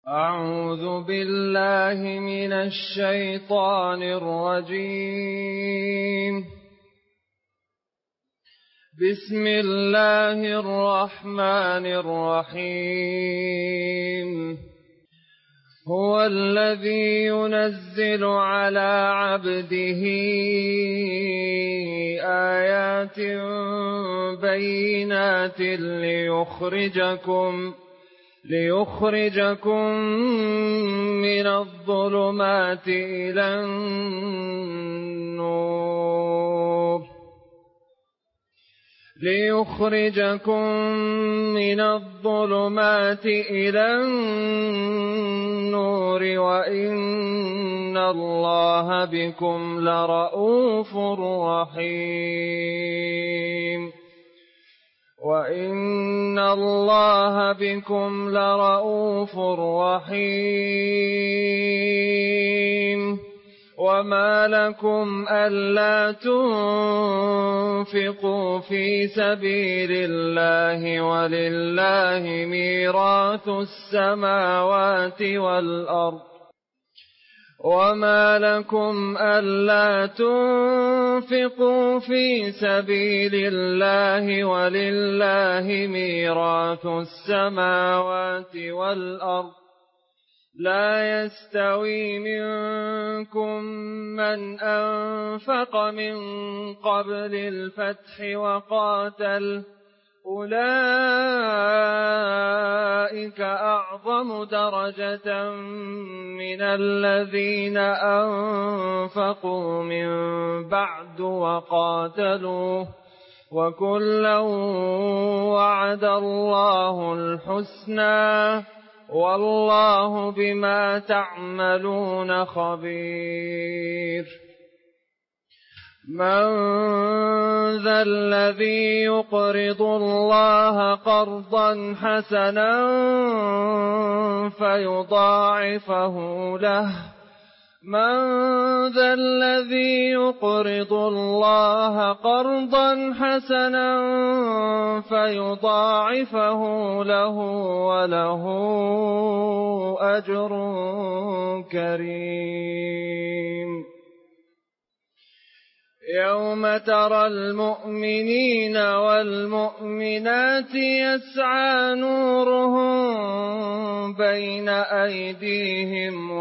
أعوذ بالله من الشيطان الرجيم. بسم الله الرحمن الرحيم. هو الذي ينزل على عبده آيات بينات ليخرجكم من الظلمات إلى النور وإن الله بكم لرءوف رحيم. وما لكم ألا تنفقوا في سبيل الله ولله ميراث السماوات والأرض لا يستوي منكم من أنفق من قبل الفتح وقاتل، أولئك أعظم درجة من الذين أنفقوا من بعد وقاتلوا، وكلا وعد الله الحسنى، والله بما تعملون خبير. من ذا الذي يقرض الله قرضا حسنا فيضاعفه له وله أجر كريم. يوم ترى المؤمنين والمؤمنات يسعى نورهم بين أيديهم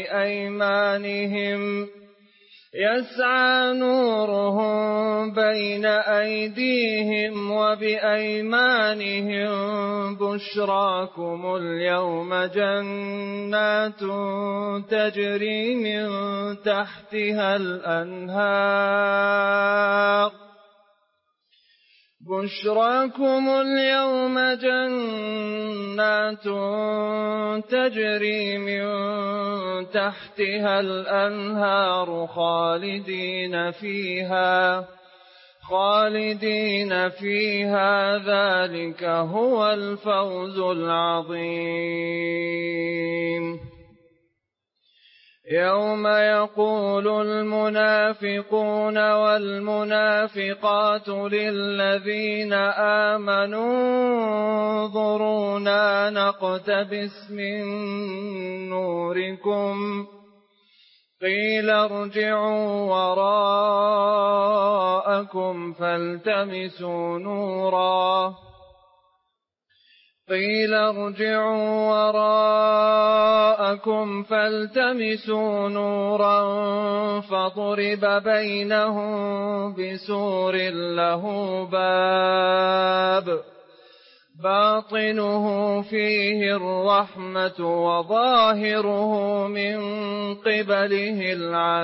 وبأيمانهم بشراكم اليوم جنات تجري من تحتها الأنهار خالدين فيها ذلك هو الفوز العظيم. يوم يقول المنافقون والمنافقات للذين آمنوا انظرونا نقتبس من نوركم قيل ارجعوا وراءكم فالتمسوا نورا فضرب بينهم بسور له باب باطنه فيه الرحمة وظاهره من قبله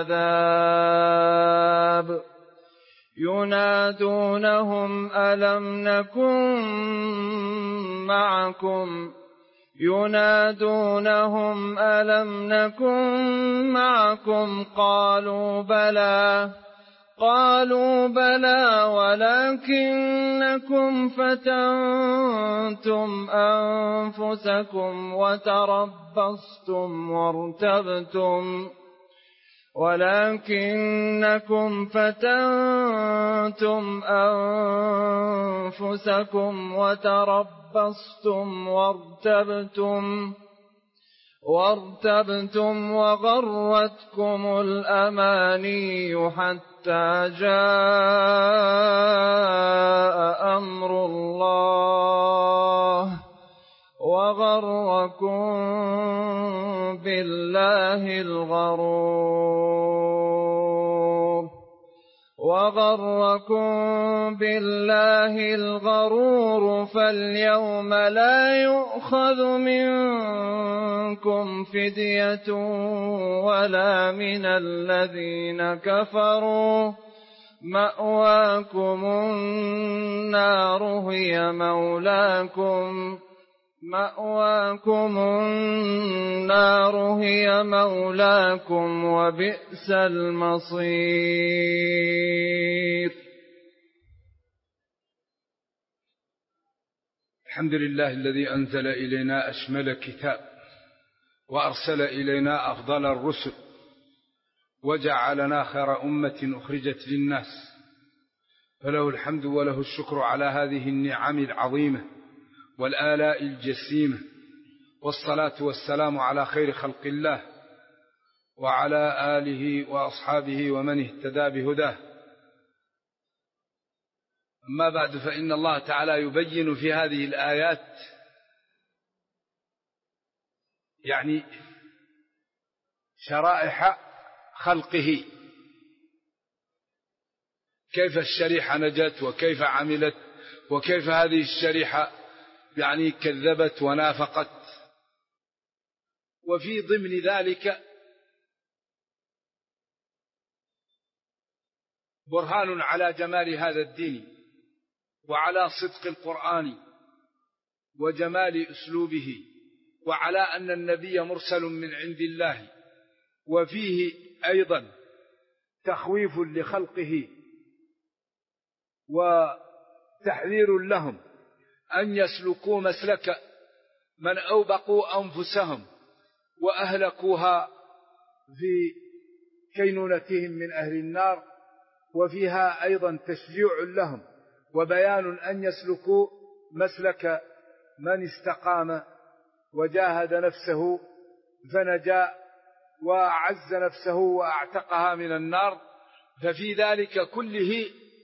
العذاب. ينادونهم ألم نكن معكم قالوا بلى ولكنكم فتنتم أنفسكم وتربصتم وارتبتم وارتبتم وغرتكم الأماني حتى جاء أمر الله وغركم بالله الغرور فاليوم لا يؤخذ منكم فدية ولا من الذين كفروا مأواكم النار هي مولاكم وبئس المصير. الحمد لله الذي أنزل إلينا أشمل كتاب وأرسل إلينا أفضل الرسل وجعلنا خير أمة أخرجت للناس، فله الحمد وله الشكر على هذه النعم العظيمة والآلاء الجسيمة، والصلاة والسلام على خير خلق الله وعلى آله وأصحابه ومن اهتدى بهداه. أما بعد، فإن الله تعالى يبين في هذه الآيات يعني شرائح خلقه، كيف الشريحة نجت وكيف عملت وكيف هذه الشريحة يعني كذبت ونافقت. وفي ضمن ذلك برهان على جمال هذا الدين وعلى صدق القرآن وجمال أسلوبه، وعلى أن النبي مرسل من عند الله، وفيه أيضا تخويف لخلقه وتحذير لهم أن يسلكوا مسلك من أوبقوا أنفسهم وأهلكوها في كينونتهم من أهل النار، وفيها أيضا تشجيع لهم وبيان أن يسلكوا مسلك من استقام وجاهد نفسه فنجا وأعز نفسه وأعتقها من النار. ففي ذلك كله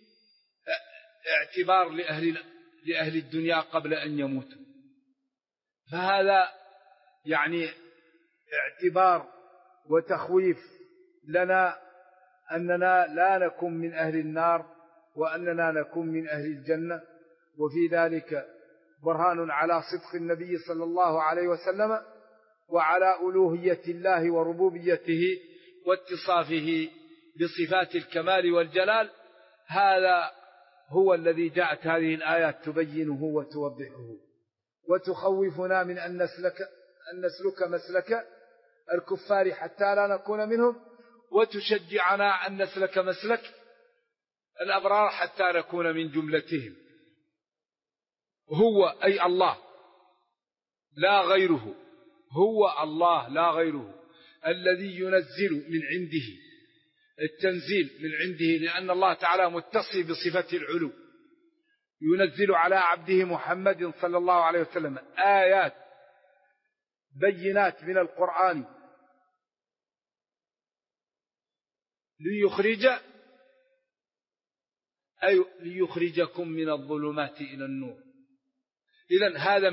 اعتبار لأهل الدنيا قبل أن يموتوا، فهذا يعني اعتبار وتخويف لنا أننا لا نكون من أهل النار وأننا نكون من أهل الجنة. وفي ذلك برهان على صدق النبي صلى الله عليه وسلم وعلى ألوهية الله وربوبيته واتصافه بصفات الكمال والجلال. هذا هو الذي جاءت هذه الآيات تبينه وتوضحه وتخوفنا من أن نسلك مسلك الكفار حتى لا نكون منهم، وتشجعنا أن نسلك مسلك الأبرار حتى نكون من جملتهم. هو أي الله لا غيره، هو الله لا غيره الذي ينزل من عنده، التنزيل من عنده، لأن الله تعالى متصف بصفة العلو، ينزل على عبده محمد صلى الله عليه وسلم آيات بينات من القرآن ليخرجكم من الظلمات إلى النور. إذن هذا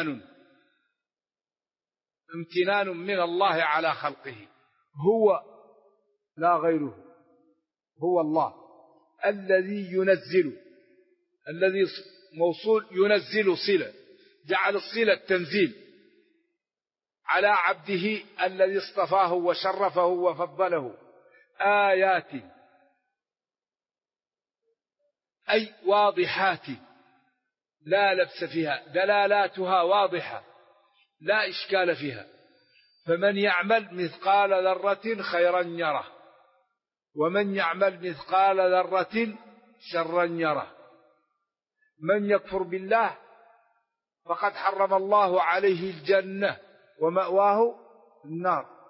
امتنان من الله على خلقه، هو لا غيره، هو الله الذي ينزل، الذي موصول ينزل صلة، جعل الصلة التنزيل على عبده الذي اصطفاه وشرفه وفضله آيات أي واضحات لا لبس فيها، دلالاتها واضحة لا إشكال فيها. فمن يعمل مثقال ذرة خيرا يره، ومن يعمل مثقال ذرة شرا يره. من يكفر بالله فقد حرم الله عليه الجنة ومأواه النار.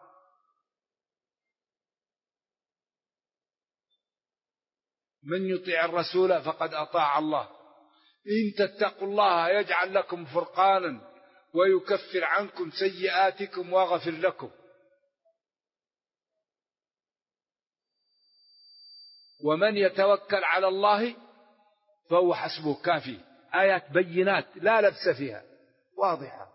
من يطيع الرسول فقد أطاع الله. إن تتقوا الله يجعل لكم فرقانا ويكفر عنكم سيئاتكم ويغفر لكم. ومن يتوكل على الله فهو حسبه كافي. آيات بينات لا لبس فيها، واضحة.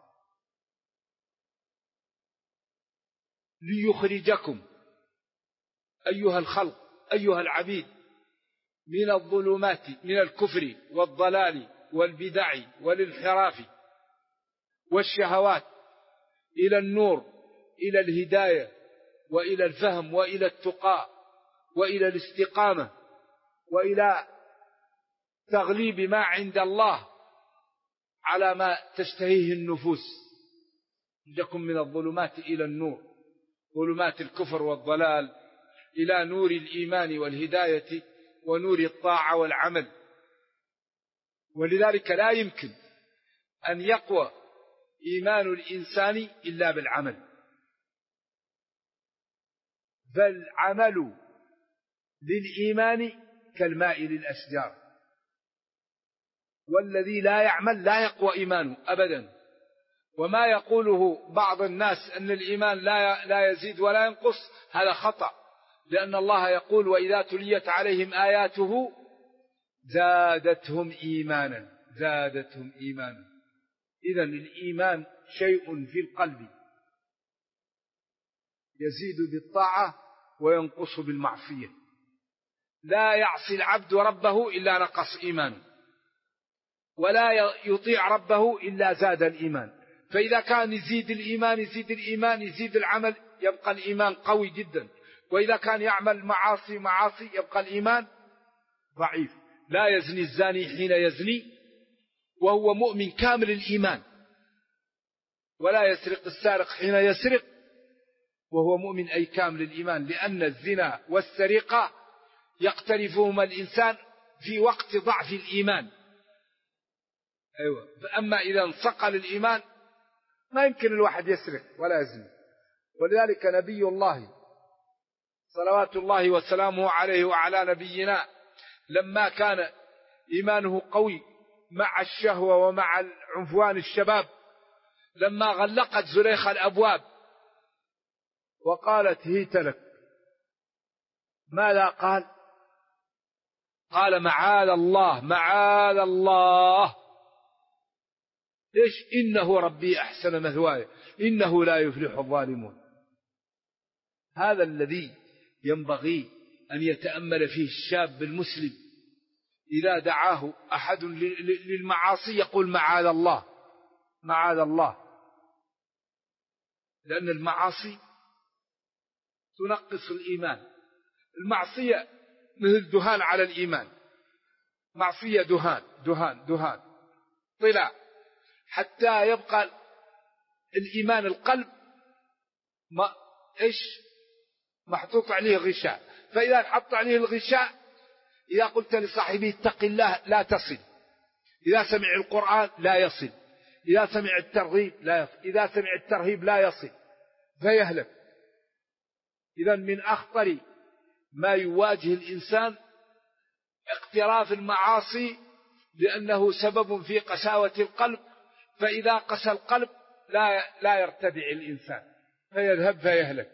ليخرجكم أيها الخلق أيها العبيد من الظلمات، من الكفر والضلال والبدع والانحراف والشهوات إلى النور، إلى الهداية وإلى الفهم وإلى التقى وإلى الاستقامة وإلى تغليب ما عند الله على ما تشتهيه النفوس. لكم من الظلمات إلى النور، ظلمات الكفر والضلال إلى نور الإيمان والهداية ونور الطاعة والعمل. ولذلك لا يمكن أن يقوى إيمان الإنسان إلا بالعمل، فالعمل للإيمان كالماء للأشجار، والذي لا يعمل لا يقوى إيمانه أبدا. وما يقوله بعض الناس أن الإيمان لا يزيد ولا ينقص، هذا خطأ، لأن الله يقول وإذا تليت عليهم آياته زادتهم إيمانا، زادتهم إيمانا. إذن الإيمان شيء في القلب يزيد بالطاعة وينقص بالمعصية. لا يعصي العبد ربه إلا نقص إيمانه، ولا يطيع ربه إلا زاد الإيمان. فإذا كان يزيد الإيمان يزيد الإيمان، يزيد العمل يبقى الإيمان قوي جدا. وإذا كان يعمل معاصي يبقى الإيمان ضعيف. لا يزني الزاني حين يزني وهو مؤمن كامل الإيمان، ولا يسرق السارق حين يسرق وهو مؤمن أي كامل الإيمان، لأن الزنا والسرقة يقترفهما الإنسان في وقت ضعف الإيمان. أيوة. فأما إذا انصقل الإيمان ما يمكن الواحد يسرق ولا يزني. ولذلك نبي الله صلوات الله وسلامه عليه وعلى نبينا لما كان إيمانه قوي مع الشهوة ومع عنفوان الشباب، لما غلقت زليخة الأبواب وقالت هيت لك، ماذا قال؟ قال معاذ الله معاذ الله. إيش؟ إنه ربي أحسن مثواي إنه لا يفلح الظالمون. هذا الذي ينبغي أن يتأمل فيه الشاب المسلم. إذا دعاه أحد للمعاصي يقول معاذ الله معاذ الله، لأن المعاصي تنقص الإيمان. المعصية مثل دهان على الإيمان، معصية دهان طلع حتى يبقى الإيمان القلب محطوط عليه غشاء. فإذا حط عليه الغشاء، إذا قلت لصاحبه اتق الله لا تصل، إذا سمع القرآن لا يصل، إذا سمع الترغيب لا يصل، إذا سمع الترهيب لا يصل، فيهلك. إذا من أخطر ما يواجه الإنسان اقتراف المعاصي، لأنه سبب في قساوة القلب. فإذا قسى القلب لا يرتدع الإنسان فيذهب فيهلك.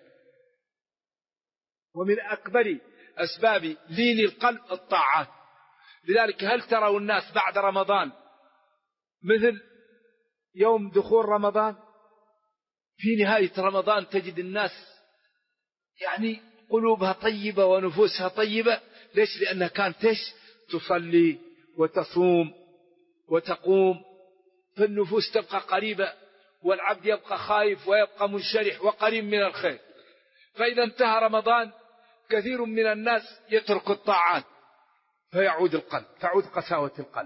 ومن أكبر أسباب لين القلب الطاعات. لذلك هل تروا الناس بعد رمضان مثل يوم دخول رمضان؟ في نهاية رمضان تجد الناس يعني قلوبها طيبة ونفوسها طيبة. ليش؟ لأنها كانت تصلي وتصوم وتقوم، فالنفوس تبقى قريبة، والعبد يبقى خايف ويبقى منشرح وقريب من الخير. فإذا انتهى رمضان كثير من الناس يترك الطاعات فيعود القلب، تعود قساوة القلب.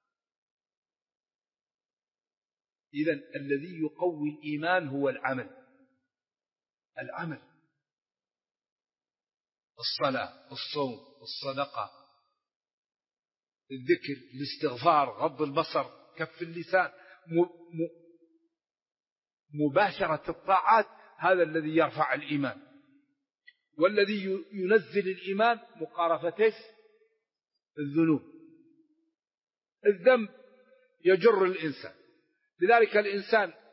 إذن الذي يقوي الإيمان هو العمل. الصلاة، الصوم، الصدقة، الذكر، الاستغفار، غض البصر، كف اللسان، مباشرة الطاعات، هذا الذي يرفع الإيمان. والذي ينزل الإيمان مقارفة الذنوب. الذنب يجر الإنسان. لذلك الإنسان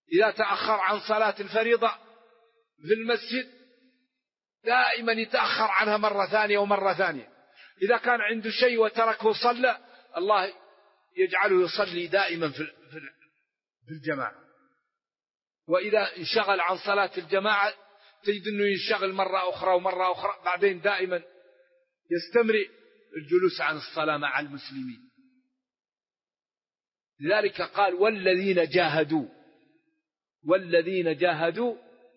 إذا تأخر عن صلاة الفريضة في المسجد دائما يتأخر عنها مرة ثانية ومرة ثانية. إذا كان عنده شيء وتركه صلى، الله يجعله يصلي دائما في الجماعة. وإذا انشغل عن صلاة الجماعة تجد أنه ينشغل مرة أخرى ومرة أخرى، بعدين دائما يستمر الجلوس عن الصلاة مع المسلمين. لذلك قال والذين جاهدوا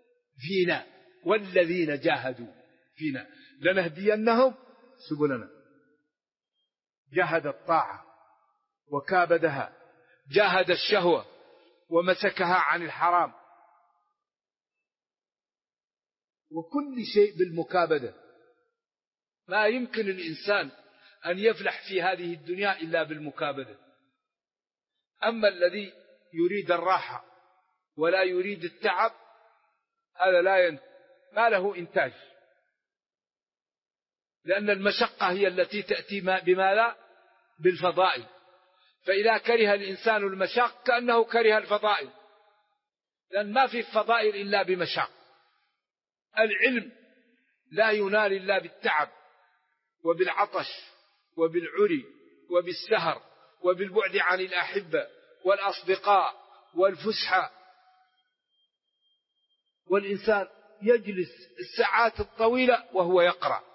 فينا لنهدينهم سبلنا. جاهد الطاعة وكابدها، جاهد الشهوة ومسكها عن الحرام، وكل شيء بالمكابدة. ما يمكن الإنسان أن يفلح في هذه الدنيا إلا بالمكابدة. أما الذي يريد الراحة ولا يريد التعب، هذا ما له إنتاج، لأن المشقة هي التي تأتي بماذا؟ بالفضائل. فإذا كره الإنسان المشاق كأنه كره الفضائل، لأن ما في فضائل إلا بمشاق. العلم لا ينال إلا بالتعب وبالعطش وبالعري وبالسهر وبالبعد عن الأحبة والأصدقاء والفسحة. والإنسان يجلس الساعات الطويلة وهو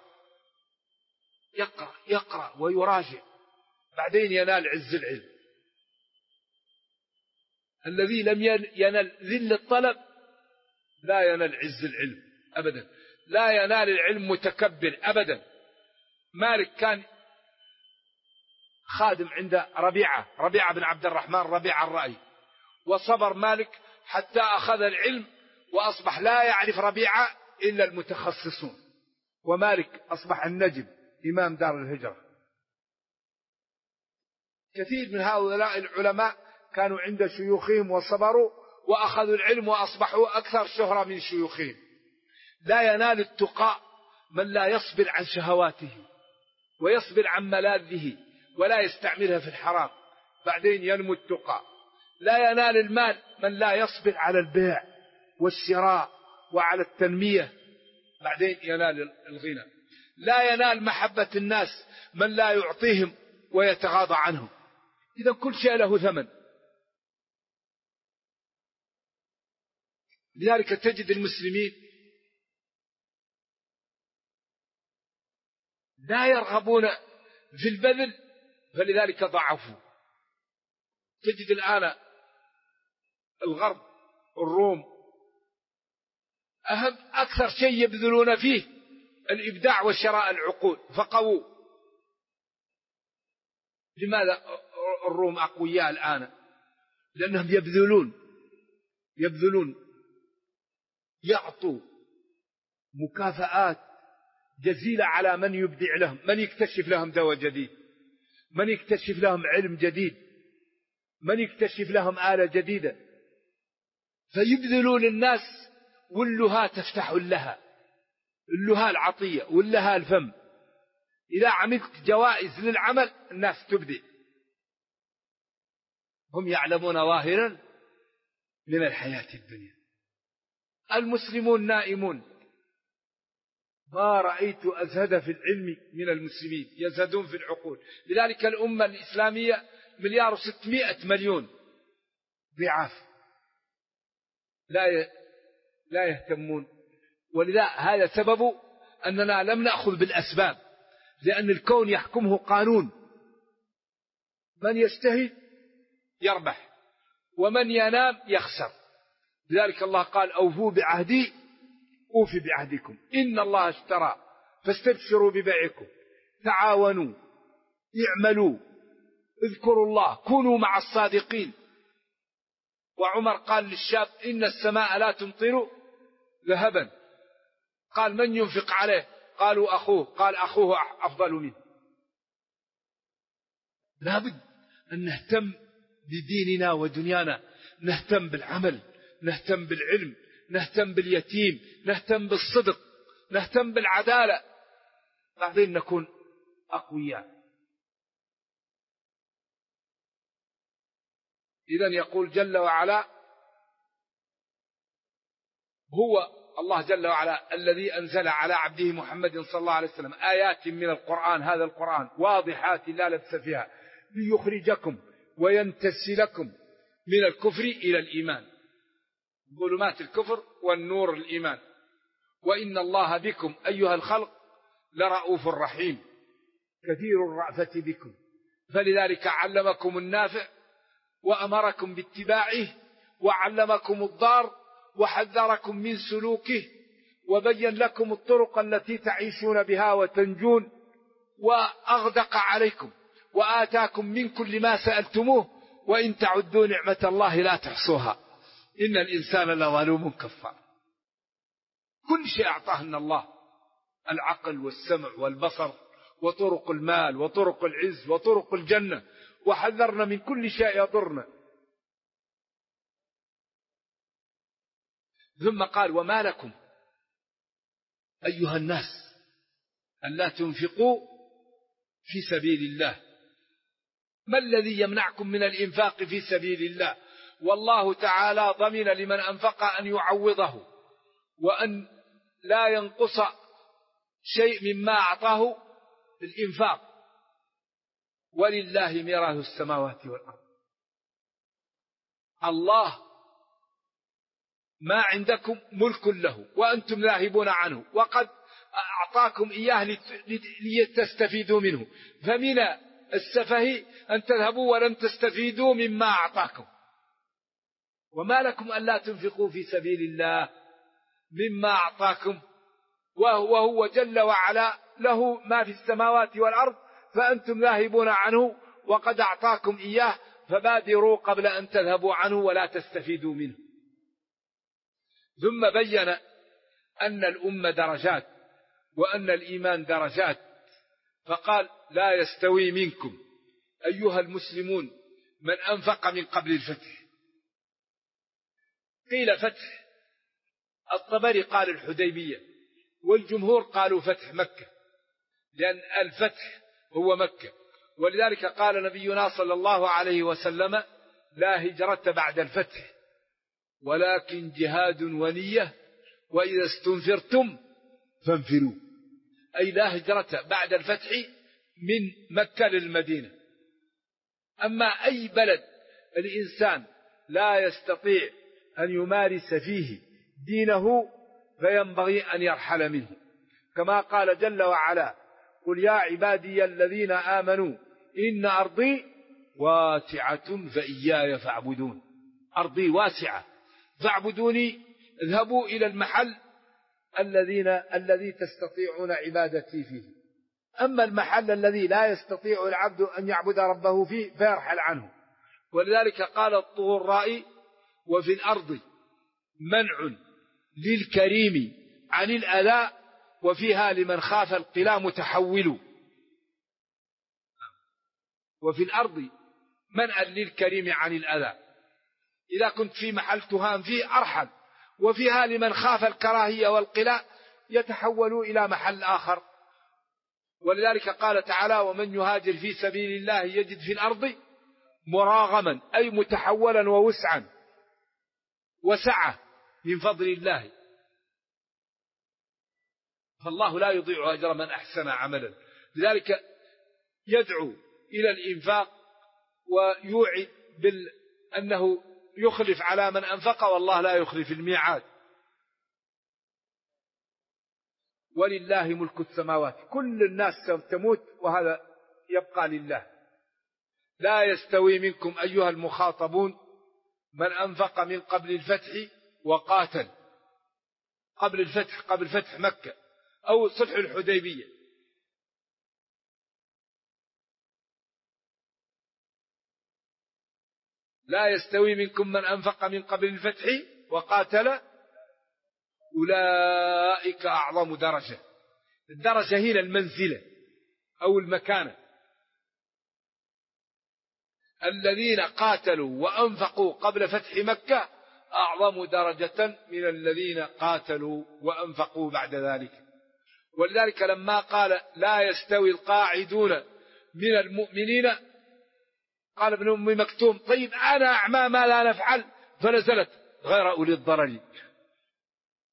يقرأ ويراجع، بعدين ينال عز العلم. الذي لم ينال ذل الطلب لا ينال عز العلم أبدا، لا ينال العلم متكبر أبدا. مالك كان خادم عند ربيعة بن عبد الرحمن ربيعة الرأي، وصبر مالك حتى أخذ العلم وأصبح لا يعرف ربيعة إلا المتخصصون، ومالك أصبح النجم إمام دار الهجرة. كثير من هؤلاء العلماء كانوا عند شيوخهم وصبروا وأخذوا العلم وأصبحوا أكثر شهرة من شيوخهم. لا ينال التقى من لا يصبر عن شهواته ويصبر عن ملاذه ولا يستعملها في الحرام، بعدين ينمو التقى. لا ينال المال من لا يصبر على البيع والشراء وعلى التنمية، بعدين ينال الغنى. لا ينال محبة الناس من لا يعطيهم ويتغاضى عنهم. إذا كل شيء له ثمن. لذلك تجد المسلمين لا يرغبون في البذل، فلذلك ضعفوا. تجد الآن الغرب الروم أكثر شيء يبذلون فيه الإبداع وشراء العقول، فقووا. لماذا الروم أقوياء الآن؟ لأنهم يبذلون يعطوا مكافآت جزيلة على من يبدع لهم، من يكتشف لهم دواء جديد، من يكتشف لهم علم جديد، من يكتشف لهم آلة جديدة، فيبذلون الناس. واللها تفتح اللها العطية واللها الفم. إذا عملت جوائز للعمل الناس تبدع. هم يعلمون ظاهرا من الحياة الدنيا. المسلمون نائمون. ما رأيت أزهد في العلم من المسلمين، يزهدون في العقول. لذلك الأمة الإسلامية 1,600,000,000 ضعاف لا يهتمون. ولذا هذا سبب أننا لم نأخذ بالأسباب، لأن الكون يحكمه قانون: من يجتهد يربح ومن ينام يخسر. لذلك الله قال: أوفوا بعهدي أوفي بعهدكم إن الله اشترى فاستبشروا ببيعكم تعاونوا اعملوا اذكروا الله كونوا مع الصادقين. وعمر قال للشاب: إن السماء لا تمطر ذهبا. قال: من ينفق عليه؟ قالوا: أخوه. قال: أخوه أفضل منه. لابد أن نهتم بديننا ودنيانا، نهتم بالعمل، نهتم بالعلم، نهتم باليتيم، نهتم بالصدق، نهتم بالعدالة، بعدين نكون أقوياء. إذن يقول جل وعلا: هو الله جل وعلا الذي أنزل على عبده محمد صلى الله عليه وسلم آيات من القرآن، هذا القرآن واضحات لا لبس فيها، ليخرجكم وينتسلكم من الكفر إلى الإيمان، ظلمات الكفر والنور الإيمان. وإن الله بكم أيها الخلق لرؤوف رحيم كثير الرأفة بكم، فلذلك علمكم النافع وأمركم باتباعه، وعلمكم الضار وحذركم من سلوكه، وبين لكم الطرق التي تعيشون بها وتنجون، وأغدق عليكم وآتاكم من كل ما سألتموه، وإن تعدوا نعمة الله لا تحصوها إن الإنسان لظلوم كفار. كل شيء أعطاهنا الله، العقل والسمع والبصر وطرق المال وطرق العز وطرق الجنة، وحذرنا من كل شيء يضرنا. ثم قال وما لكم أيها الناس ألا تنفقوا في سبيل الله. ما الذي يمنعكم من الإنفاق في سبيل الله؟ والله تعالى ضمن لمن أنفق أن يعوضه، وأن لا ينقص شيء مما أعطاه الإنفاق. ولله ميراث السماوات والأرض. الله ما عندكم ملك له وأنتم ذاهبون عنه، وقد أعطاكم إياه لتستفيدوا منه، فمن السفه أن تذهبوا ولم تستفيدوا مما أعطاكم. وما لكم ألا تنفقوا في سبيل الله مما أعطاكم، وهو جل وعلا له ما في السماوات والأرض، فأنتم ذاهبون عنه وقد أعطاكم إياه، فبادروا قبل أن تذهبوا عنه ولا تستفيدوا منه. ثم بين أن الأمة درجات وأن الإيمان درجات، فقال لا يستوي منكم أيها المسلمون من أنفق من قبل الفتح. قيل فتح الطبري قال الحديبية، والجمهور قالوا فتح مكة، لأن الفتح هو مكة. ولذلك قال نبينا صلى الله عليه وسلم لا هجرة بعد الفتح ولكن جهاد ونية وإذا استنفرتم فانفروا، أي لا هجرة بعد الفتح من مكة للمدينة. أما أي بلد الإنسان لا يستطيع أن يمارس فيه دينه فينبغي أن يرحل منه، كما قال جل وعلا قل يا عبادي الذين آمنوا إن أرضي واسعة فإياي فاعبدون. أرضي واسعة فاعبدوني، اذهبوا إلى المحل الذي تستطيعون عبادتي فيه. أما المحل الذي لا يستطيع العبد أن يعبد ربه فيه فيرحل عنه. ولذلك قال الطغراء وفي الأرض منع للكريم عن الأذى وفيها لمن خاف القلا متحول. وفي الأرض منع للكريم عن الأذى، إذا كنت في محل تهان فيه أرحل، وفيها لمن خاف الكراهية والقلاء يتحول إلى محل آخر. ولذلك قال تعالى ومن يهاجر في سبيل الله يجد في الأرض مراغما، أي متحولا ووسعا وسعة من فضل الله. فالله لا يضيع أجر من أحسن عملا. لذلك يدعو إلى الإنفاق ويوعد أنه يخلف على من أنفق، والله لا يخلف الميعاد. ولله ملك السماوات، كل الناس تموت وهذا يبقى لله. لا يستوي منكم أيها المخاطبون من أنفق من قبل الفتح وقاتل. قبل فتح مكة أو صلح الحديبية. لا يستوي منكم من أنفق من قبل الفتح وقاتل أولئك أعظم درجة. الدرجة هنا المنزلة أو المكانة. الذين قاتلوا وأنفقوا قبل فتح مكة أعظم درجة من الذين قاتلوا وأنفقوا بعد ذلك. ولذلك لما قال لا يستوي القاعدون من المؤمنين قال ابن أم مكتوم طيب أنا أعمى ما لا نفعل، فنزلت غير أولي الضرر.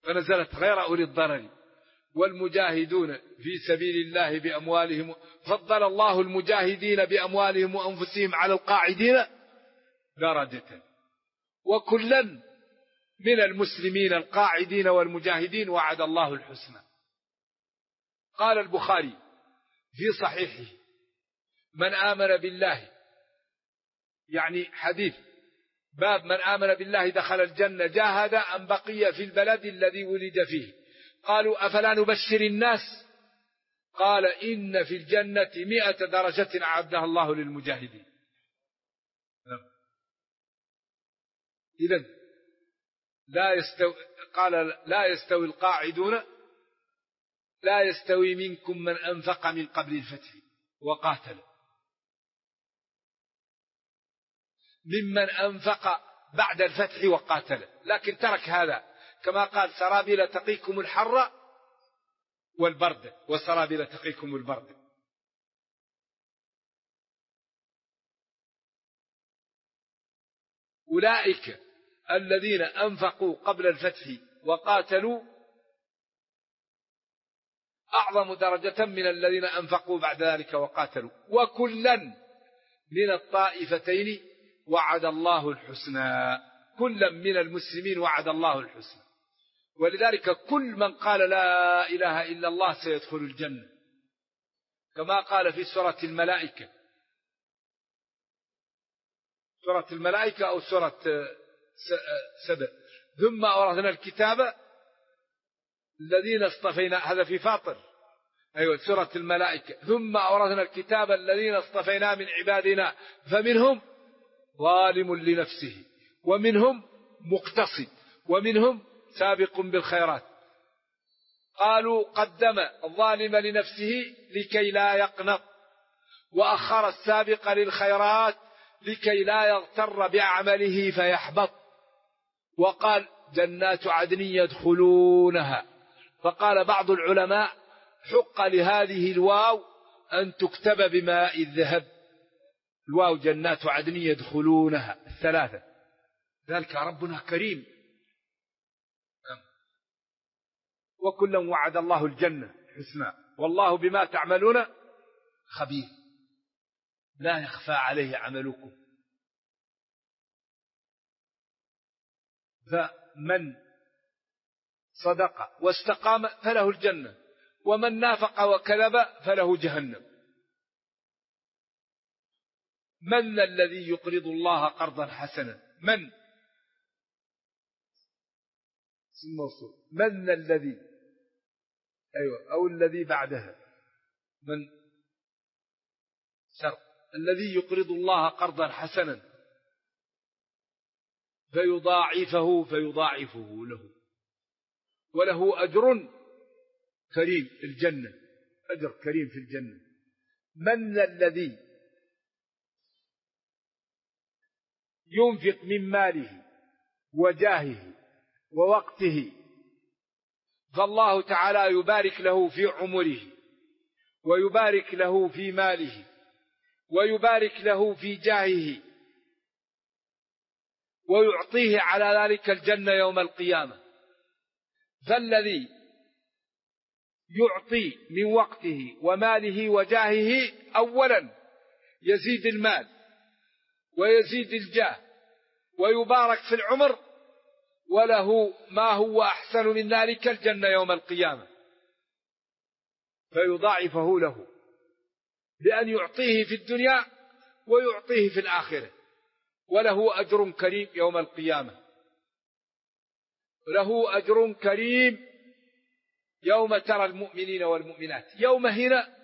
فنزلت غير أولي الضرر والمجاهدون في سبيل الله بأموالهم. فضل الله المجاهدين بأموالهم وأنفسهم على القاعدين درجة، وكلا من المسلمين القاعدين والمجاهدين وعد الله الحسنى. قال البخاري في صحيحه: من آمن بالله، يعني حديث باب من آمن بالله دخل الجنة جاهد أن بقي في البلد الذي ولد فيه. قالوا: أفلا نبشر الناس؟ قال: إن في الجنة 100 درجة أعدها الله للمجاهدين. إذن لا يستوي القاعدون، لا يستوي منكم من أنفق من قبل الفتح وقاتل ممن أنفق بعد الفتح وقاتل، لكن ترك هذا، كما قال: سرابيل تقيكم الحر والبرد، وسرابيل تقيكم البرد. أولئك الذين أنفقوا قبل الفتح وقاتلوا أعظم درجة من الذين أنفقوا بعد ذلك وقاتلوا، وكلا من الطائفتين وعد الله الحسنى. كلا من المسلمين وعد الله الحسنى. ولذلك كل من قال لا إله إلا الله سيدخل الجنة، كما قال في سورة الملائكة، سورة الملائكة أو سورة سبأ: ثم أورثنا الكتاب الذين اصطفينا. هذا في فاطر، أيوة سورة الملائكة: ثم أورثنا الكتاب الذين اصطفينا من عبادنا فمنهم ظالم لنفسه ومنهم مقتصد ومنهم سابق بالخيرات. قالوا: قدم الظالم لنفسه لكي لا يقنط، وأخر السابق للخيرات لكي لا يغتر بعمله فيحبط. وقال: جنات عدن يدخلونها. فقال بعض العلماء: حق لهذه الواو أن تكتب بماء الذهب، الواو جنات عدن يدخلونها الثلاثة. ذلك ربنا كريم. وكلا وعد الله الجنة حسنى والله بما تعملون خبير. لا يخفى عليه عملكم. فمن صدق واستقام فله الجنة، ومن نافق وكذب فله جهنم. من الذي يقرض الله قرضا حسنا؟ من الذي، أيوة، أو الذي بعدها، من شر الذي يقرض الله قرضا حسنا فيضاعفه له وله أجر كريم في الجنة، أجر كريم في الجنة. من الذي ينفق من ماله وجاهه ووقته فالله تعالى يبارك له في عمره، ويبارك له في ماله، ويبارك له في جاهه، ويعطيه على ذلك الجنة يوم القيامة. فالذي يعطي من وقته وماله وجاهه أولا يزيد المال ويزيد الجاه ويبارك في العمر، وله ما هو أحسن من ذلك الجنة يوم القيامة، فيضاعفه له بأن يعطيه في الدنيا ويعطيه في الآخرة، وله أجر كريم يوم القيامة، له أجر كريم يوم ترى المؤمنين والمؤمنات. يوم هنا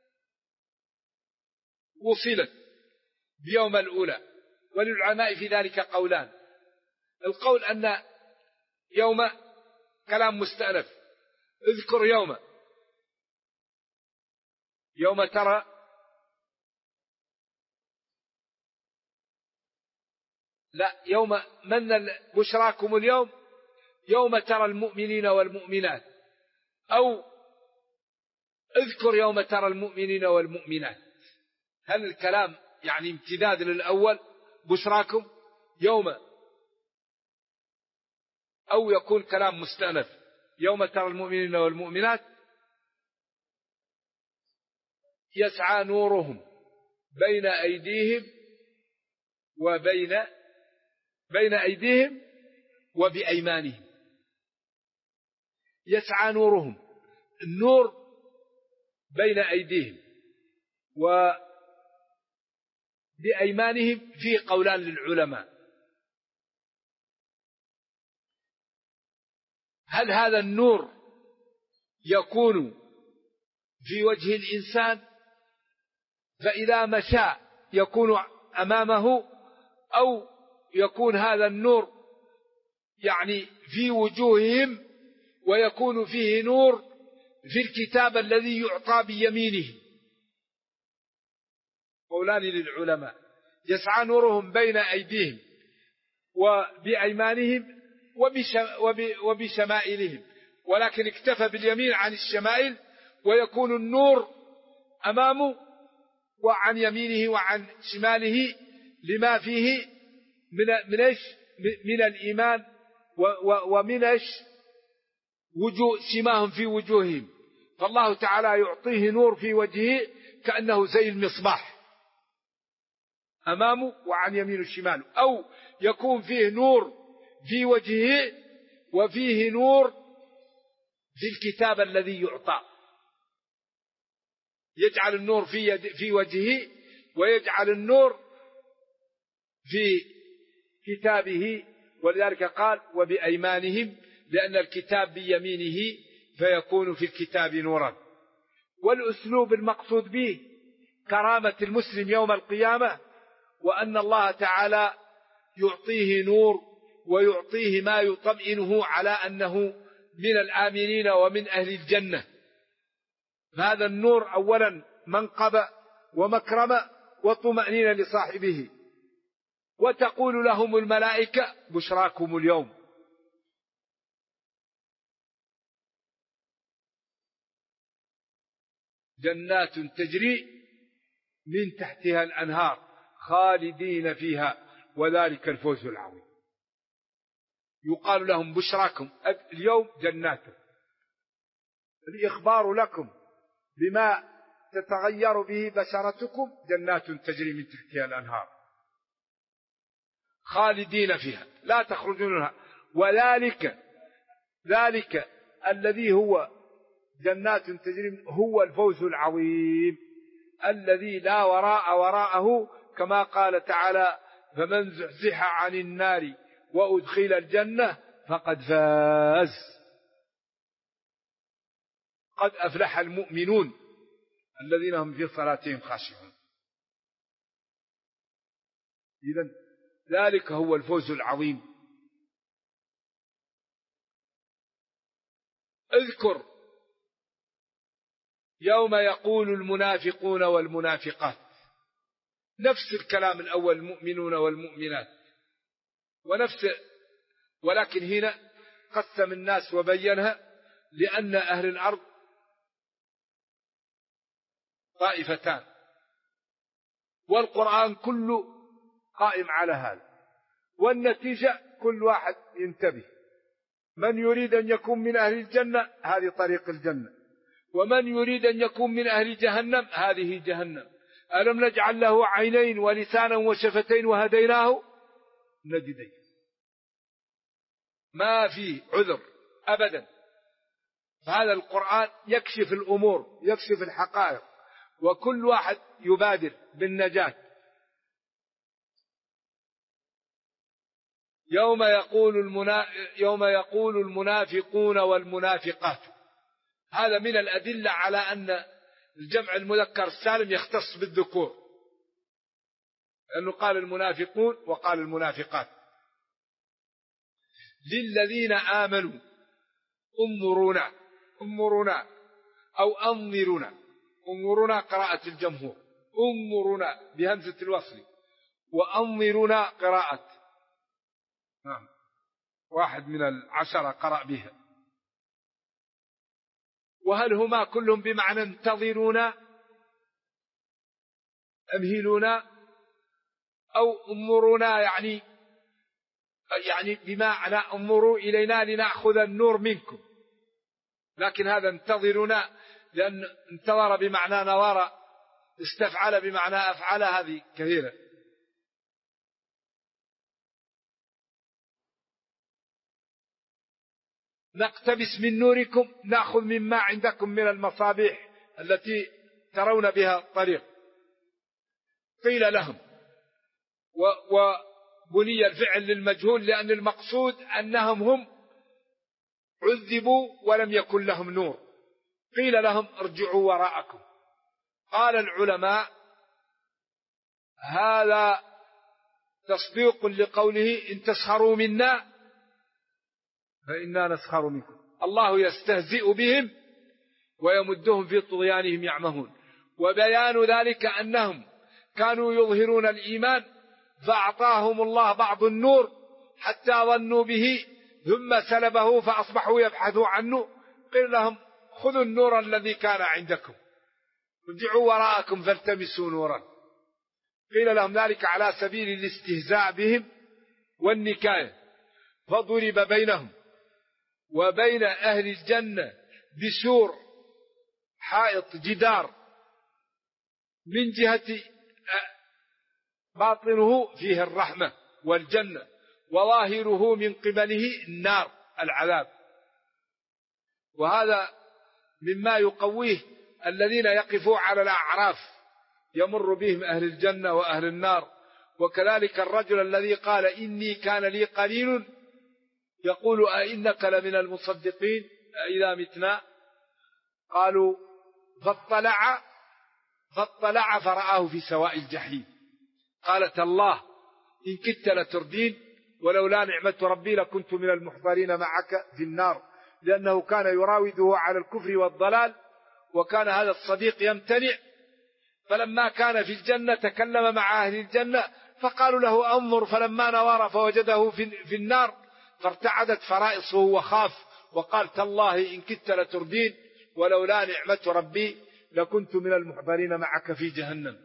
وصلت بيوم الأولى، وللعلماء في ذلك قولان: القول أن يوم كلام مستأنف، اذكر يوم ترى، لا، يوم من بشراكم اليوم يوم ترى المؤمنين والمؤمنات، أو اذكر يوم ترى المؤمنين والمؤمنات. هل الكلام يعني امتداد للأول بشراكم يوم، أو يكون كلام مستأنف؟ يوم ترى المؤمنين والمؤمنات يسعى نورهم بين أيديهم بين أيديهم وبأيمانهم. يسعى نورهم، النور بين أيديهم وبأيمانهم فيه قولان للعلماء: هل هذا النور يكون في وجه الإنسان فإذا مشى يكون أمامه، أو يكون هذا النور يعني في وجوههم ويكون فيه نور في الكتاب الذي يعطى بيمينه؟ قولان للعلماء: يسعى نورهم بين أيديهم وبأيمانهم وبشمائلهم، ولكن اكتفى باليمين عن الشمائل، ويكون النور أمامه وعن يمينه وعن شماله لما فيه من الإيمان ومن سماهم في وجوههم. فالله تعالى يعطيه نور في وجهه كأنه زي المصباح أمامه وعن يمينه الشمال، أو يكون فيه نور في وجهه وفيه نور في الكتاب الذي يعطى. يجعل النور في وجهه ويجعل النور في كتابه، ولذلك قال وبأيمانهم، لأن الكتاب بيمينه فيكون في الكتاب نورا. والأسلوب المقصود به كرامة المسلم يوم القيامة، وأن الله تعالى يعطيه نور ويعطيه ما يطمئنه على أنه من الآمنين ومن أهل الجنة. هذا النور أولا منقبة ومكرمة وطمأنينة لصاحبه. وتقول لهم الملائكة بشراكم اليوم. جنات تجري من تحتها الأنهار خالدين فيها وذلك الفوز العظيم. يقال لهم بشراكم اليوم جنات، الإخبار لكم بما تتغير به بشرتكم، جنات تجري من تحتها الأنهار خالدين فيها لا تخرجون منها، ذلك الذي هو جنات تجري هو الفوز العظيم الذي لا وراءه، كما قال تعالى: فمن زحزح عن النار وأدخل الجنة فقد فاز. قد أفلح المؤمنون الذين هم في صلاتهم خاشعون. إذن ذلك هو الفوز العظيم. اذكر يوم يقول المنافقون والمنافقات، نفس الكلام الأول، المؤمنون والمؤمنات، ولكن هنا قسم الناس وبينها، لأن أهل الأرض طائفتان، والقرآن كله قائم على هذا، والنتيجة كل واحد ينتبه. من يريد أن يكون من أهل الجنة هذه طريق الجنة، ومن يريد أن يكون من أهل جهنم هذه جهنم. ألم نجعل له عينين ولسانا وشفتين وهديناه النجدين. ما في عذر أبدا. فهذا القرآن يكشف الأمور، يكشف الحقائق، وكل واحد يبادر بالنجاة. يوم يقول المنافقون والمنافقات، هذا من الأدلة على أن الجمع المذكر السالم يختص بالذكور، لأنه قال المنافقون وقال المنافقات. للذين آمنوا انظرونا أو انظرونا قراءة الجمهور، انظرونا بهمزة الوصل، وانظرونا قراءة واحد من 10 قرأ بها. وهل هما كلهم بمعنى انتظرونا امهلونا، أو انظرونا يعني بمعنى انظروا إلينا لنأخذ النور منكم، لكن هذا انتظرنا، لأن انتظر بمعنى نظر، استفعل بمعنى أفعل، هذه كثيرة. نقتبس من نوركم، نأخذ مما عندكم من المصابيح التي ترون بها الطريق. قيل لهم، وبني الفعل للمجهول، لأن المقصود أنهم هم عذبوا ولم يكن لهم نور. قيل لهم ارجعوا وراءكم. قال العلماء هذا تصديق لقوله إن تسخروا منا فإنا نسخر منكم. الله يستهزئ بهم ويمدهم في طغيانهم يعمهون. وبيان ذلك أنهم كانوا يظهرون الإيمان فأعطاهم الله بعض النور حتى ظنوا به ثم سلبه فأصبحوا يبحثوا عنه. قيل لهم خذوا النور الذي كان عندكم، ارجعوا وراءكم فالتمسوا نورا. قيل لهم ذلك على سبيل الاستهزاء بهم والنكاية. فضرب بينهم وبين أهل الجنة بسور حائط جدار، من جهة باطنه فيه الرحمة والجنة، وظاهره من قبله النار العذاب. وهذا مما يقويه الذين يقفوا على الأعراف يمر بهم أهل الجنة وأهل النار. وكذلك الرجل الذي قال إني كان لي قليل يقول أئنك لمن المصدقين إذا متنا. قالوا فاطلع فرآه في سواء الجحيم. قالت الله إن كدت لتردين ولولا نعمة ربي لكنت من المحضرين معك في النار، لأنه كان يراوده على الكفر والضلال، وكان هذا الصديق يمتنع. فلما كان في الجنة تكلم مع أهل الجنة فقالوا له أنظر، فلما نظر فوجده في النار فارتعدت فرائصه وخاف وقال تالله إن كدت لتردين ولولا نعمة ربي لكنت من المحضرين معك في جهنم.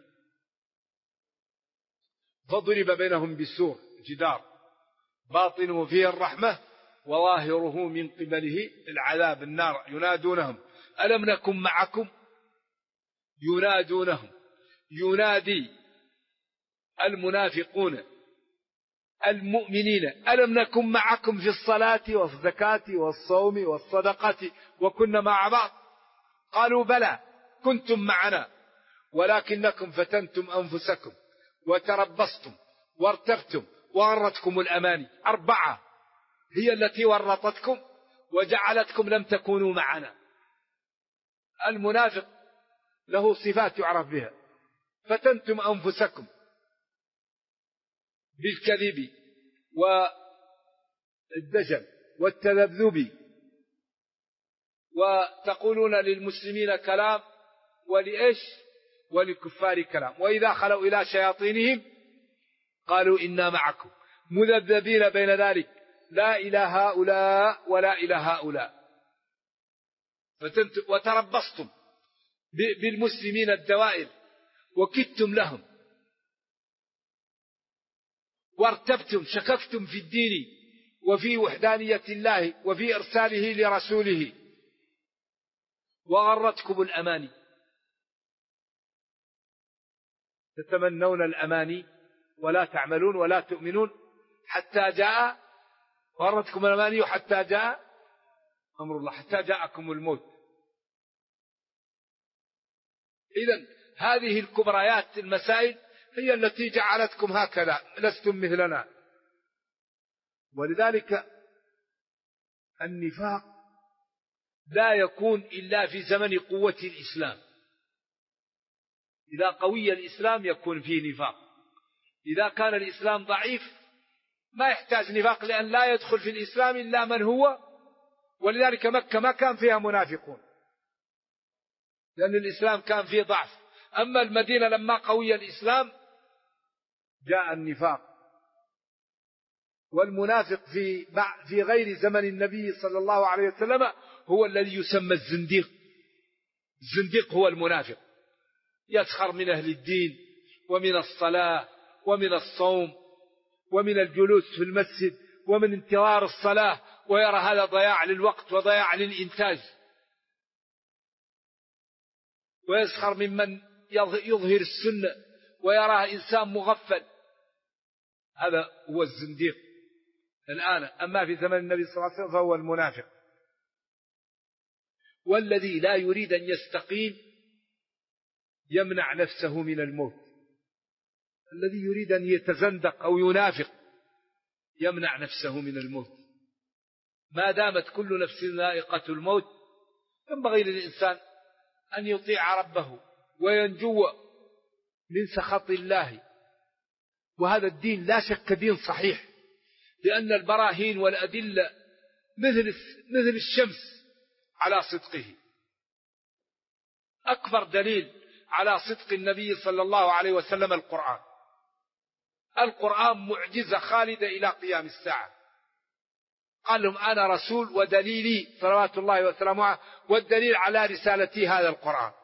فضرب بينهم بسور جدار باطنه فيه الرحمة وظاهره من قبله العذاب النار. ينادونهم ألم نكن معكم؟ ينادونهم، ينادي المنافقون المؤمنين ألم نكن معكم في الصلاة والزكاة والصوم والصدقة وكنا مع بعض؟ قالوا بلى كنتم معنا ولكنكم فتنتم أنفسكم وتربصتم وارتبتم وغرتكم الأماني. 4 هي التي ورطتكم وجعلتكم لم تكونوا معنا. المنافق له صفات يعرف بها: فتنتم أنفسكم بالكذب والدجل والتذبذب، وتقولون للمسلمين كلام ولإيش وللكفار كلام، وإذا خلوا إلى شياطينهم قالوا إنا معكم مذبذبين بين ذلك لا إلى هؤلاء ولا إلى هؤلاء. وتربصتم بالمسلمين الدوائر وكدتم لهم، وارتبتم شككتم في الدين وفي وحدانية الله وفي إرساله لرسوله، وغرتكم الأماني. تتمنون الأماني ولا تعملون ولا تؤمنون حتى جاء، غرتكم الأماني حتى جاء أمر الله، حتى جاءكم الموت. إذن هذه الكبريات المسائل هي التي جعلتكم هكذا، لستم مثلنا. ولذلك النفاق لا يكون إلا في زمن قوة الإسلام. إذا قوي الإسلام يكون فيه نفاق. إذا كان الإسلام ضعيف ما يحتاج نفاق، لأن لا يدخل في الإسلام إلا من هو. ولذلك مكة ما كان فيها منافقون، لأن الإسلام كان فيه ضعف. أما المدينة لما قوي الإسلام جاء النفاق. والمنافق في غير زمن النبي صلى الله عليه وسلم هو الذي يسمى الزنديق. الزنديق هو المنافق، يسخر من أهل الدين ومن الصلاة ومن الصوم ومن الجلوس في المسجد ومن انتظار الصلاة، ويرى هذا ضياع للوقت وضياع للإنتاج. ويسخر ممن يظهر السنة ويراه إنسان مغفل. هذا هو الزنديق الآن. أما في زمن النبي صلى الله عليه وسلم فهو المنافق. والذي لا يريد أن يستقيم يمنع نفسه من الموت. الذي يريد أن يتزندق أو ينافق يمنع نفسه من الموت. ما دامت كل نفس ذائقة الموت ينبغي للإنسان أن يطيع ربه وينجو من سخط الله. وهذا الدين لا شك دين صحيح، لأن البراهين والأدلة مثل الشمس على صدقه. أكبر دليل على صدق النبي صلى الله عليه وسلم القرآن معجزة خالدة إلى قيام الساعة. قال لهم أنا رسول ودليلي صلوات الله وسلامه عليه، والدليل على رسالتي هذا القرآن.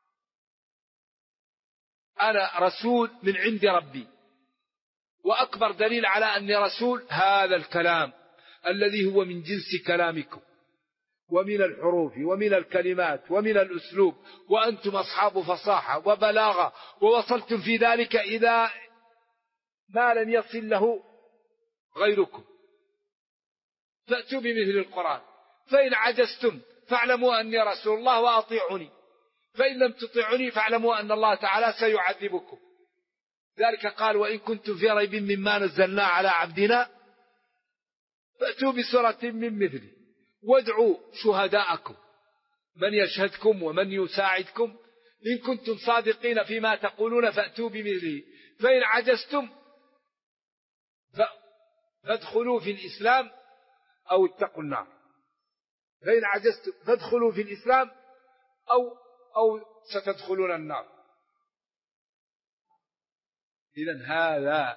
أنا رسول من عند ربي، وأكبر دليل على أني رسول هذا الكلام الذي هو من جنس كلامكم، ومن الحروف ومن الكلمات ومن الأسلوب، وأنتم أصحاب فصاحة وبلاغة، ووصلتم في ذلك إذا ما لم يصل له غيركم. فأتوا بمثل القرآن. فإن عجزتم فاعلموا أني رسول الله وأطيعوني، فإن لم تطيعوني فاعلموا أن الله تعالى سيعذبكم. ذلك قال وإن كنتم في ريب مما نزلنا على عبدنا فأتوا بسورة من مثله وادعوا شهداءكم من يشهدكم ومن يساعدكم إن كنتم صادقين فيما تقولون فأتوا بمثله. فإن عجزتم فادخلوا في الإسلام أو اتقوا النار. فإن عجزتم فادخلوا في الإسلام أو ستدخلون النار. إذن هذا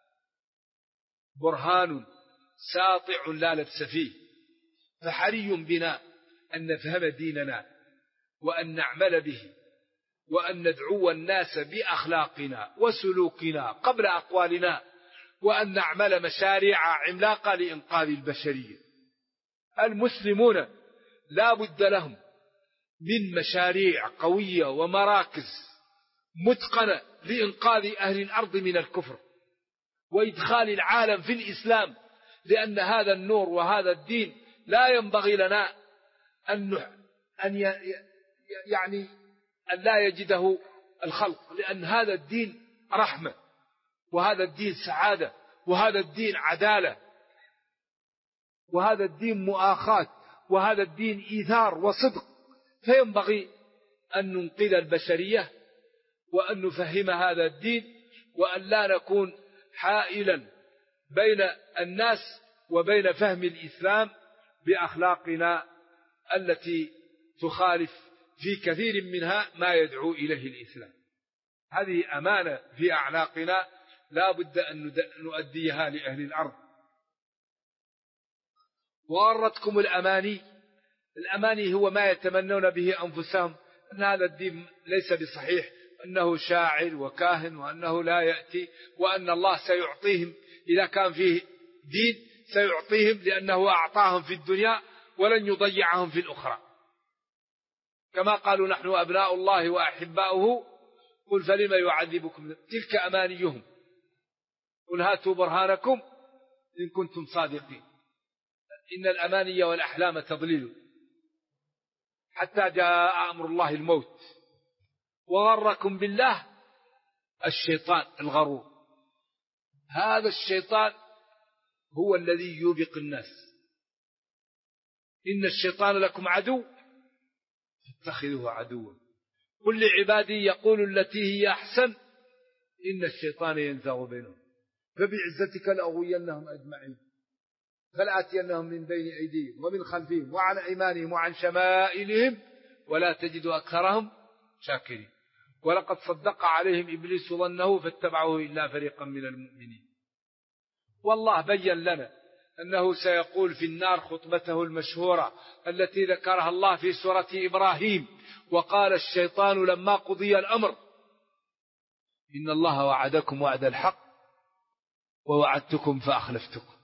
برهان ساطع لا لبس فيه. فحري بنا أن نفهم ديننا وأن نعمل به وأن ندعو الناس بأخلاقنا وسلوكنا قبل أقوالنا، وأن نعمل مشاريع عملاقة لإنقاذ البشرية. المسلمون لا بد لهم من مشاريع قوية ومراكز متقنة لإنقاذ أهل الأرض من الكفر وإدخال العالم في الإسلام، لأن هذا النور وهذا الدين لا ينبغي لنا أن لا يجده الخلق، لأن هذا الدين رحمة، وهذا الدين سعادة، وهذا الدين عدالة، وهذا الدين مؤاخاة، وهذا الدين إيثار وصدق. فينبغي أن ننقذ البشرية وأن نفهم هذا الدين، وأن لا نكون حائلا بين الناس وبين فهم الإسلام بأخلاقنا التي تخالف في كثير منها ما يدعو إليه الإسلام. هذه أمانة في أعناقنا لا بد أن نؤديها لأهل الأرض. وغرتكم الأماني هو ما يتمنون به أنفسهم أن هذا الدين ليس بصحيح، أنه شاعر وكاهن، وأنه لا يأتي، وأن الله سيعطيهم إذا كان فيه دين سيعطيهم لأنه أعطاهم في الدنيا ولن يضيعهم في الأخرى. كما قالوا نحن أبناء الله وأحباؤه قل فلما يعذبكم. تلك أمانيهم. قل هاتوا برهانكم إن كنتم صادقين. إن الأماني والأحلام تضليل حتى جاء أمر الله الموت. وغركم بالله الشيطان الغرور. هذا الشيطان هو الذي يوبق الناس. إن الشيطان لكم عدو فاتخذوه عدوا. قل لعبادي يقول التي هي أحسن إن الشيطان ينزغ بينهم فبعزتك لأغوينهم أجمعين فلآتينهم من بين أيديهم ومن خلفهم وعن أيمانهم وعن شمائلهم ولا تجد أكثرهم شاكرين. ولقد صدق عليهم إبليس ظنه فاتبعوه إلا فريقا من المؤمنين. والله بين لنا أنه سيقول في النار خطبته المشهورة التي ذكرها الله في سورة إبراهيم: وقال الشيطان لما قضي الأمر إن الله وعدكم وعد الحق ووعدتكم فأخلفتكم.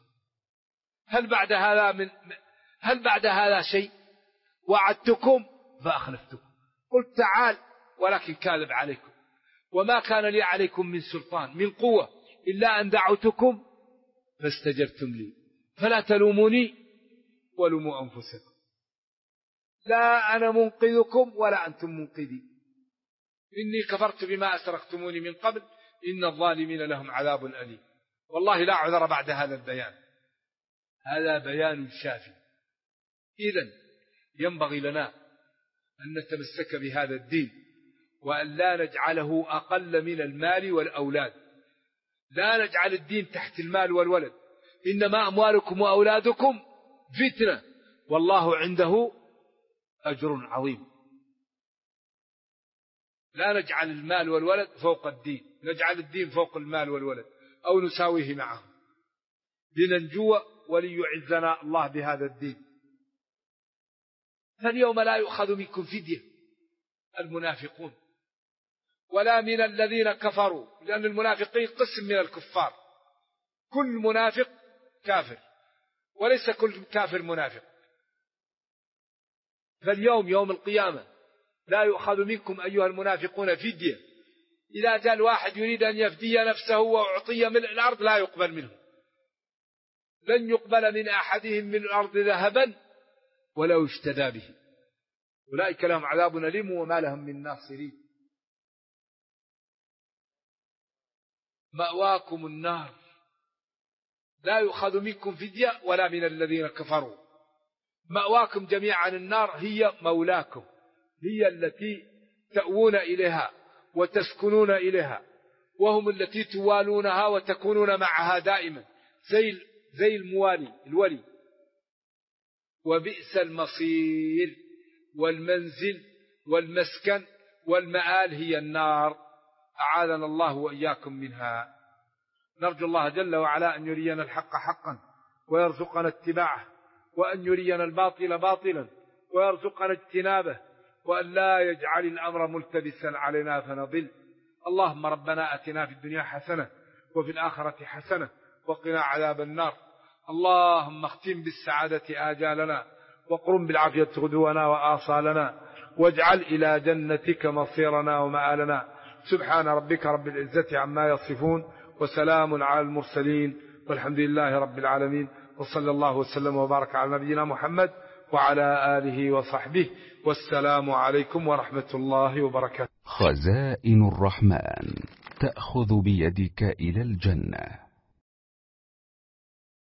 هل بعد هذا شيء؟ وعدتكم فأخلفتكم. قلت تعال ولكن كاذب عليكم. وما كان لي عليكم من سلطان من قوة إلا أن دعوتكم فاستجبتم لي فلا تلوموني ولوموا أنفسكم لا أنا منقذكم ولا أنتم منقذي إني كفرت بما أشركتموني من قبل إن الظالمين لهم عذاب أليم. والله لا عذر بعد هذا البيان، هذا بيان شافي. إذن ينبغي لنا أن نتمسك بهذا الدين وأن لا نجعله أقل من المال والأولاد. لا نجعل الدين تحت المال والولد، إنما أموالكم وأولادكم فتنة والله عنده أجر عظيم. لا نجعل المال والولد فوق الدين، نجعل الدين فوق المال والولد أو نساويه معه لننجو وليعزنا الله بهذا الدين. فاليوم لا يؤخذ منكم فدية المنافقون ولا من الذين كفروا، لأن المنافقين قسم من الكفار، كل منافق كافر وليس كل كافر منافق. فاليوم يوم القيامة لا يؤخذ منكم أيها المنافقون فدية. إذا جاء الواحد يريد أن يفدي نفسه وأعطي من الأرض لا يقبل منه، لن يقبل من أحدهم من الأرض ذهبا ولو اشتدى به، أولئك لهم عذاب أليم وما لهم من ناصرين. مأواكم النار لا يؤخذ منكم فدية ولا من الذين كفروا. مأواكم جميعا النار هي مولاكم، هي التي تأوون إليها وتسكنون إليها، وهم التي توالونها وتكونون معها دائما زي الولي. وبئس المصير والمنزل والمسكن والمآل هي النار، أعاذنا الله وإياكم منها. نرجو الله جل وعلا أن يرينا الحق حقا ويرزقنا اتباعه، وأن يرينا الباطل باطلا ويرزقنا اجتنابه، وأن لا يجعل الأمر ملتبسا علينا فنضل. اللهم ربنا أتنا في الدنيا حسنة وفي الآخرة حسنة وقنا عذاب النار. اللهم اختم بالسعادة آجالنا وقرم بالعافية غدونا وآصالنا، واجعل إلى جنتك مصيرنا ومآلنا. سبحان ربك رب العزة عما يصفون وسلام على المرسلين والحمد لله رب العالمين، وصلى الله وسلم وبارك على نبينا محمد وعلى آله وصحبه، والسلام عليكم ورحمة الله وبركاته. خزائن الرحمن تأخذ بيدك إلى الجنة.